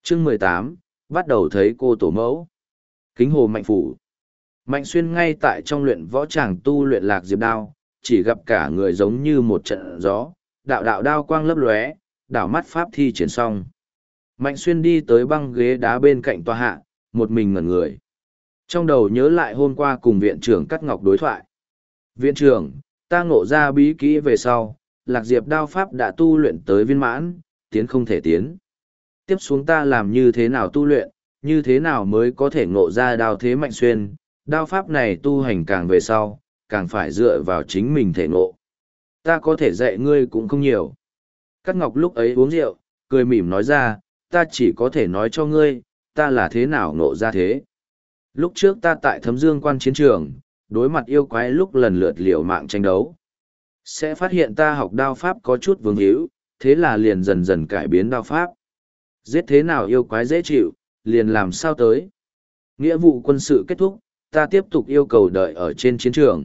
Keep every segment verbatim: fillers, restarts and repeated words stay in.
chương mười tám, bắt đầu thấy cô tổ mẫu. Kính hồ Mạnh Phủ. Mạnh Xuyên ngay tại trong luyện võ tràng tu luyện lạc diệp đao, chỉ gặp cả người giống như một trận gió, đạo đạo đao quang lấp lóe, đảo mắt pháp thi triển xong. Mạnh Xuyên đi tới băng ghế đá bên cạnh tòa hạ, một mình ngẩn người. Trong đầu nhớ lại hôm qua cùng viện trưởng Cắt Ngọc đối thoại. Viện trưởng, ta ngộ ra bí kỹ về sau, lạc diệp đao pháp đã tu luyện tới viên mãn, tiến không thể tiến. Tiếp xuống ta làm như thế nào tu luyện, như thế nào mới có thể ngộ ra đao thế Mạnh Xuyên, đao pháp này tu hành càng về sau, càng phải dựa vào chính mình thể ngộ. Ta có thể dạy ngươi cũng không nhiều. Cát Ngọc lúc ấy uống rượu, cười mỉm nói ra, ta chỉ có thể nói cho ngươi, ta là thế nào ngộ ra thế. Lúc trước ta tại Thấm Dương Quan chiến trường, đối mặt yêu quái lúc lần lượt liều mạng tranh đấu. Sẽ phát hiện ta học đao pháp có chút vương hữu, thế là liền dần dần cải biến đao pháp. Giết thế nào yêu quái dễ chịu, liền làm sao tới. Nghĩa vụ quân sự kết thúc, ta tiếp tục yêu cầu đợi ở trên chiến trường.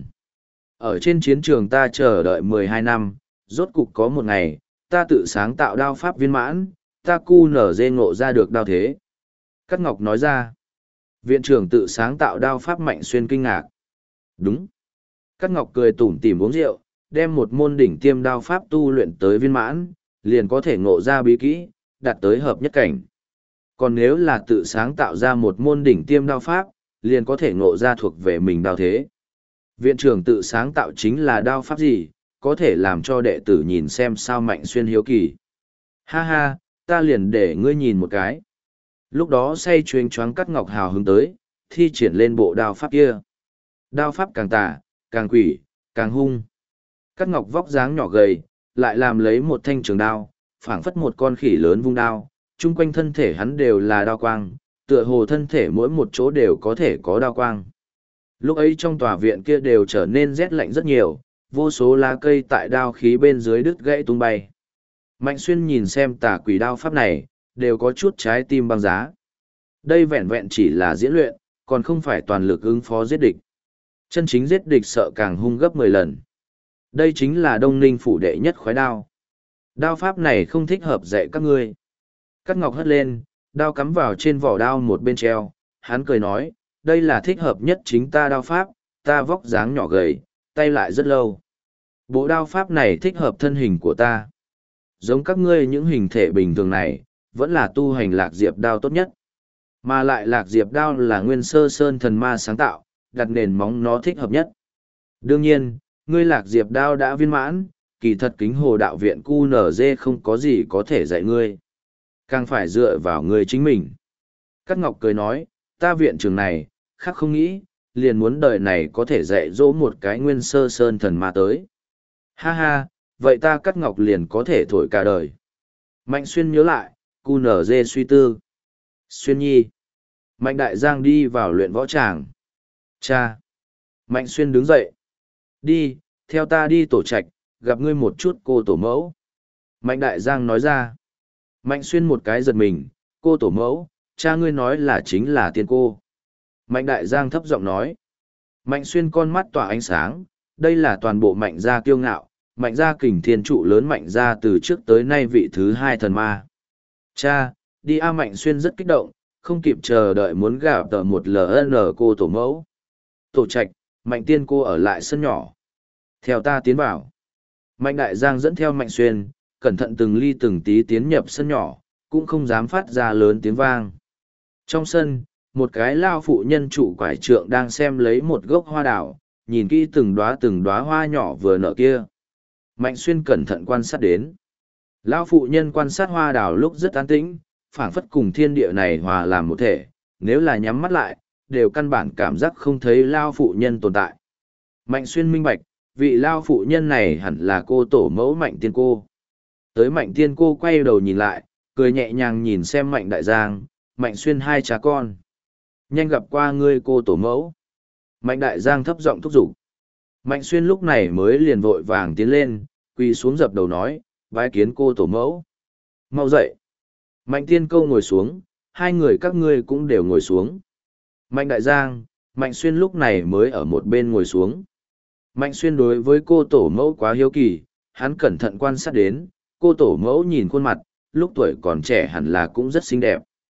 Ở trên chiến trường ta chờ đợi mười hai năm, rốt cục có một ngày, ta tự sáng tạo đao pháp viên mãn, ta cu nở dê ngộ ra được đao thế. Cát Ngọc nói ra, viện trưởng tự sáng tạo đao pháp Mạnh Xuyên kinh ngạc. Đúng. Cát Ngọc cười tủm tỉm uống rượu, đem một môn đỉnh tiêm đao pháp tu luyện tới viên mãn, liền có thể ngộ ra bí kỹ, đạt tới hợp nhất cảnh. Còn nếu là tự sáng tạo ra một môn đỉnh tiêm đao pháp, liền có thể ngộ ra thuộc về mình đao thế. Viện trưởng tự sáng tạo chính là đao pháp gì, có thể làm cho đệ tử nhìn xem sao Mạnh Xuyên hiếu kỳ. Ha ha, ta liền để ngươi nhìn một cái. Lúc đó say chuyên choáng Cát Ngọc hào hứng tới, thi triển lên bộ đao pháp kia. Đao pháp càng tà, càng quỷ, càng hung. Cát Ngọc vóc dáng nhỏ gầy, lại làm lấy một thanh trường đao, phảng phất một con khỉ lớn vung đao, chung quanh thân thể hắn đều là đao quang, tựa hồ thân thể mỗi một chỗ đều có thể có đao quang. Lúc ấy trong tòa viện kia đều trở nên rét lạnh rất nhiều, vô số lá cây tại đao khí bên dưới đứt gãy tung bay. Mạnh Xuyên nhìn xem tà quỷ đao pháp này, đều có chút trái tim băng giá. Đây vẹn vẹn chỉ là diễn luyện, còn không phải toàn lực ứng phó giết địch. Chân chính giết địch sợ càng hung gấp mười lần. Đây chính là Đông Ninh phủ đệ nhất khoái đao. Đao pháp này không thích hợp dạy các ngươi. Cát Ngọc hất lên, đao cắm vào trên vỏ đao một bên treo, hắn cười nói, đây là thích hợp nhất chính ta đao pháp, ta vóc dáng nhỏ gầy, tay lại rất lâu. Bộ đao pháp này thích hợp thân hình của ta. Giống các ngươi những hình thể bình thường này, vẫn là tu hành lạc diệp đao tốt nhất. Mà lại lạc diệp đao là nguyên sơ sơn thần ma sáng tạo, đặt nền móng nó thích hợp nhất. Đương nhiên, ngươi lạc diệp đao đã viên mãn, kỳ thật kính hồ đạo viện cu nở dê không có gì có thể dạy ngươi. Càng phải dựa vào ngươi chính mình. Cát Ngọc cười nói, ta viện trường này, khác không nghĩ, liền muốn đời này có thể dạy dỗ một cái nguyên sơ sơn thần ma tới. Ha ha, vậy ta Cát Ngọc liền có thể thổi cả đời. Mạnh Xuyên nhớ lại, cu nở dê suy tư. Xuyên nhi. Mạnh Đại Giang đi vào luyện võ tràng. Cha. Mạnh Xuyên đứng dậy. Đi, theo ta đi tổ trạch, gặp ngươi một chút cô tổ mẫu. Mạnh Đại Giang nói ra. Mạnh Xuyên một cái giật mình, cô tổ mẫu, cha ngươi nói là chính là tiên cô. Mạnh Đại Giang thấp giọng nói. Mạnh Xuyên con mắt tỏa ánh sáng, đây là toàn bộ Mạnh gia kiêu ngạo, Mạnh gia kình thiên trụ lớn Mạnh gia từ trước tới nay vị thứ hai thần ma. Cha, đi A. Mạnh Xuyên rất kích động, không kịp chờ đợi muốn gặp tờ một lờ en cô tổ mẫu. Tổ trạch, Mạnh tiên cô ở lại sân nhỏ. Theo ta tiến vào. Mạnh Đại Giang dẫn theo Mạnh Xuyên, cẩn thận từng ly từng tí tiến nhập sân nhỏ, cũng không dám phát ra lớn tiếng vang. Trong sân, một cái lao phụ nhân trụ quải trượng đang xem lấy một gốc hoa đào, nhìn kỹ từng đóa từng đóa hoa nhỏ vừa nở kia. Mạnh Xuyên cẩn thận quan sát đến. Lao phụ nhân quan sát hoa đào lúc rất an tĩnh, phảng phất cùng thiên địa này hòa làm một thể, nếu là nhắm mắt lại, đều căn bản cảm giác không thấy lao phụ nhân tồn tại. Mạnh Xuyên minh bạch, vị lao phụ nhân này hẳn là cô tổ mẫu Mạnh tiên cô. Tới Mạnh tiên cô quay đầu nhìn lại, cười nhẹ nhàng nhìn xem Mạnh Đại Giang, Mạnh Xuyên hai cha con. Nhanh gặp qua ngươi cô tổ mẫu. Mạnh Đại Giang thấp giọng thúc giục. Mạnh Xuyên lúc này mới liền vội vàng tiến lên, quỳ xuống dập đầu nói, bái kiến cô tổ mẫu. Mau dậy. Mạnh tiên câu ngồi xuống, hai người các ngươi cũng đều ngồi xuống. Mạnh Đại Giang, Mạnh Xuyên lúc này mới ở một bên ngồi xuống. Mạnh Xuyên đối với cô tổ mẫu quá hiếu kỳ, hắn cẩn thận quan sát đến, cô tổ mẫu nhìn khuôn mặt, lúc tuổi còn trẻ hẳn là cũng rất xinh đẹp.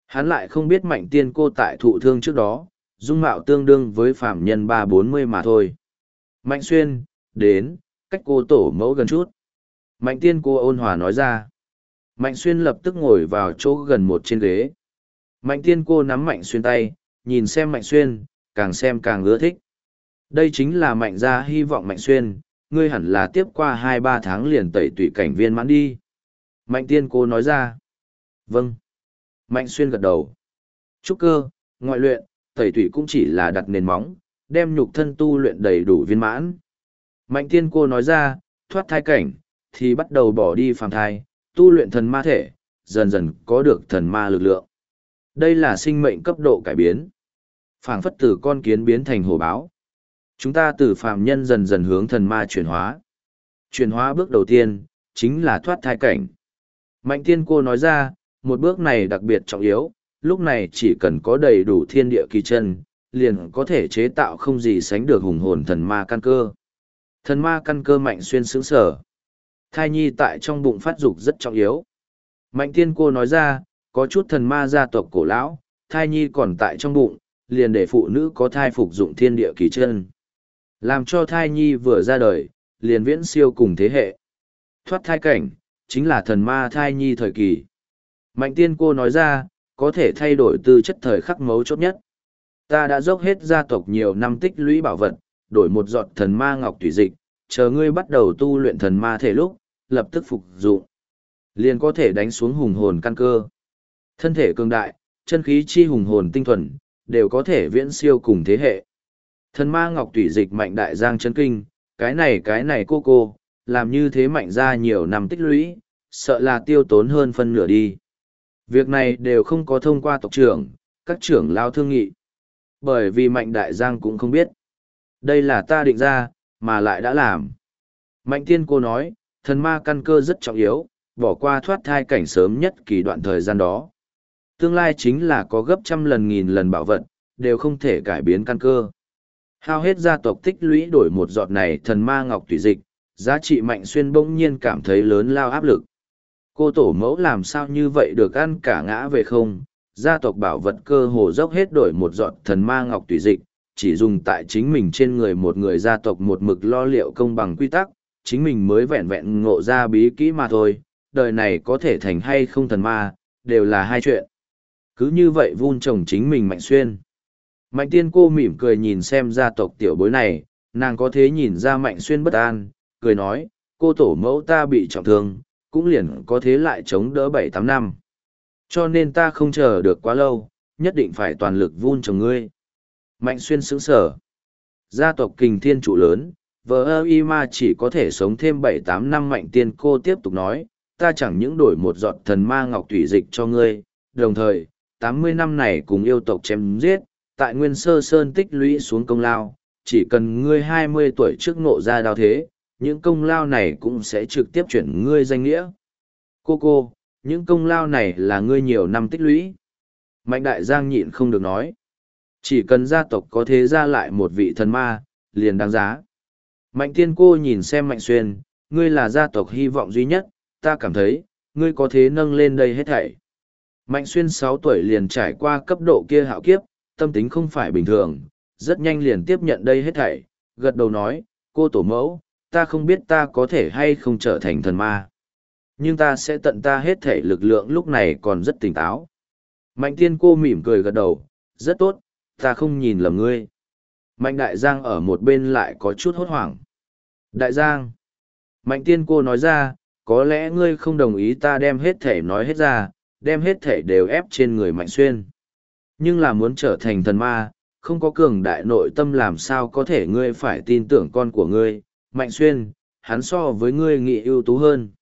Hắn lại không biết mạnh tiên cô tại thụ thương trước đó, dung mạo tương đương với phạm nhân ba bốn mươi mà thôi. Mạnh xuyên, đến, cách cô tổ mẫu gần chút. Mạnh tiên cô ôn hòa nói ra. Mạnh xuyên lập tức ngồi vào chỗ gần một trên ghế. Mạnh tiên cô nắm mạnh xuyên tay, nhìn xem mạnh xuyên, càng xem càng ưa thích. Đây chính là mạnh gia hy vọng mạnh xuyên, ngươi hẳn là tiếp qua hai ba tháng liền tẩy tủy cảnh viên mãn đi. Mạnh tiên cô nói ra. Vâng. Mạnh xuyên gật đầu. Trúc cơ, ngoại luyện, tẩy tủy cũng chỉ là đặt nền móng, đem nhục thân tu luyện đầy đủ viên mãn. Mạnh tiên cô nói ra, thoát thai cảnh, thì bắt đầu bỏ đi phàm thai, tu luyện thần ma thể, dần dần có được thần ma lực lượng. Đây là sinh mệnh cấp độ cải biến. Phảng phất từ con kiến biến thành hổ báo. Chúng ta từ phàm nhân dần dần hướng thần ma chuyển hóa. Chuyển hóa bước đầu tiên, chính là thoát thai cảnh. Mạnh tiên cô nói ra, một bước này đặc biệt trọng yếu, lúc này chỉ cần có đầy đủ thiên địa kỳ chân, liền có thể chế tạo không gì sánh được hùng hồn thần ma căn cơ. Thần ma căn cơ mạnh xuyên sướng sở. Thai nhi tại trong bụng phát dục rất trọng yếu. Mạnh tiên cô nói ra, có chút thần ma gia tộc cổ lão, thai nhi còn tại trong bụng, liền để phụ nữ có thai phục dụng thiên địa kỳ chân. Làm cho thai nhi vừa ra đời, liền viễn siêu cùng thế hệ. Thoát thai cảnh, chính là thần ma thai nhi thời kỳ. Mạnh tiên cô nói ra, có thể thay đổi tư chất thời khắc mấu chốt nhất. Ta đã dốc hết gia tộc nhiều năm tích lũy bảo vật, đổi một giọt thần ma ngọc thủy dịch, chờ ngươi bắt đầu tu luyện thần ma thể lúc, lập tức phục dụng. Liền có thể đánh xuống hùng hồn căn cơ. Thân thể cường đại, chân khí chi hùng hồn tinh thuần, đều có thể viễn siêu cùng thế hệ. Thần ma ngọc thủy dịch mạnh đại giang chân kinh, cái này cái này cô cô, làm như thế mạnh ra nhiều năm tích lũy, sợ là tiêu tốn hơn phân nửa đi. Việc này đều không có thông qua tộc trưởng, các trưởng lao thương nghị. Bởi vì mạnh đại giang cũng không biết. Đây là ta định ra, mà lại đã làm. Mạnh tiên cô nói, thần ma căn cơ rất trọng yếu, bỏ qua thoát thai cảnh sớm nhất kỳ đoạn thời gian đó. Tương lai chính là có gấp trăm lần nghìn lần bảo vật, đều không thể cải biến căn cơ. Hao hết gia tộc tích lũy đổi một giọt này thần ma ngọc tùy dịch, giá trị mạnh xuyên bỗng nhiên cảm thấy lớn lao áp lực. Cô tổ mẫu làm sao như vậy được ăn cả ngã về không, gia tộc bảo vật cơ hồ dốc hết đổi một giọt thần ma ngọc tùy dịch, chỉ dùng tại chính mình trên người một người gia tộc một mực lo liệu công bằng quy tắc, chính mình mới vẹn vẹn ngộ ra bí kỹ mà thôi, đời này có thể thành hay không thần ma, đều là hai chuyện. Cứ như vậy vun trồng chính mình mạnh xuyên. Mạnh tiên cô mỉm cười nhìn xem gia tộc tiểu bối này, nàng có thế nhìn ra mạnh xuyên bất an, cười nói, cô tổ mẫu ta bị trọng thương, cũng liền có thế lại chống đỡ bảy tám năm. Cho nên ta không chờ được quá lâu, nhất định phải toàn lực vun trồng ngươi. Mạnh xuyên sững sở. Gia tộc kình thiên trụ lớn, vợ ơ y ma chỉ có thể sống thêm bảy tám năm. Mạnh tiên cô tiếp tục nói, ta chẳng những đổi một giọt thần ma ngọc thủy dịch cho ngươi, đồng thời, tám mươi năm này cùng yêu tộc chém giết, tại Nguyên Sơ Sơn tích lũy xuống công lao, chỉ cần ngươi hai mươi tuổi trước ngộ ra đao thế, những công lao này cũng sẽ trực tiếp chuyển ngươi danh nghĩa. Cô cô, những công lao này là ngươi nhiều năm tích lũy. Mạnh đại giang nhịn không được nói. Chỉ cần gia tộc có thế ra lại một vị thần ma, liền đáng giá. Mạnh tiên cô nhìn xem Mạnh xuyên, ngươi là gia tộc hy vọng duy nhất, ta cảm thấy, ngươi có thế nâng lên đây hết thảy. Mạnh xuyên sáu tuổi liền trải qua cấp độ kia hạo kiếp, tâm tính không phải bình thường, rất nhanh liền tiếp nhận đây hết thảy, gật đầu nói, cô tổ mẫu, ta không biết ta có thể hay không trở thành thần ma. Nhưng ta sẽ tận ta hết thể lực lượng lúc này còn rất tỉnh táo. Mạnh tiên cô mỉm cười gật đầu, rất tốt, ta không nhìn lầm ngươi. Mạnh đại giang ở một bên lại có chút hốt hoảng. Đại giang. Mạnh tiên cô nói ra, có lẽ ngươi không đồng ý ta đem hết thể nói hết ra, đem hết thể đều ép trên người mạnh xuyên. Nhưng là muốn trở thành thần ma, không có cường đại nội tâm làm sao có thể ngươi phải tin tưởng con của ngươi, Mạnh xuyên, hắn so với ngươi nghị ưu tú hơn.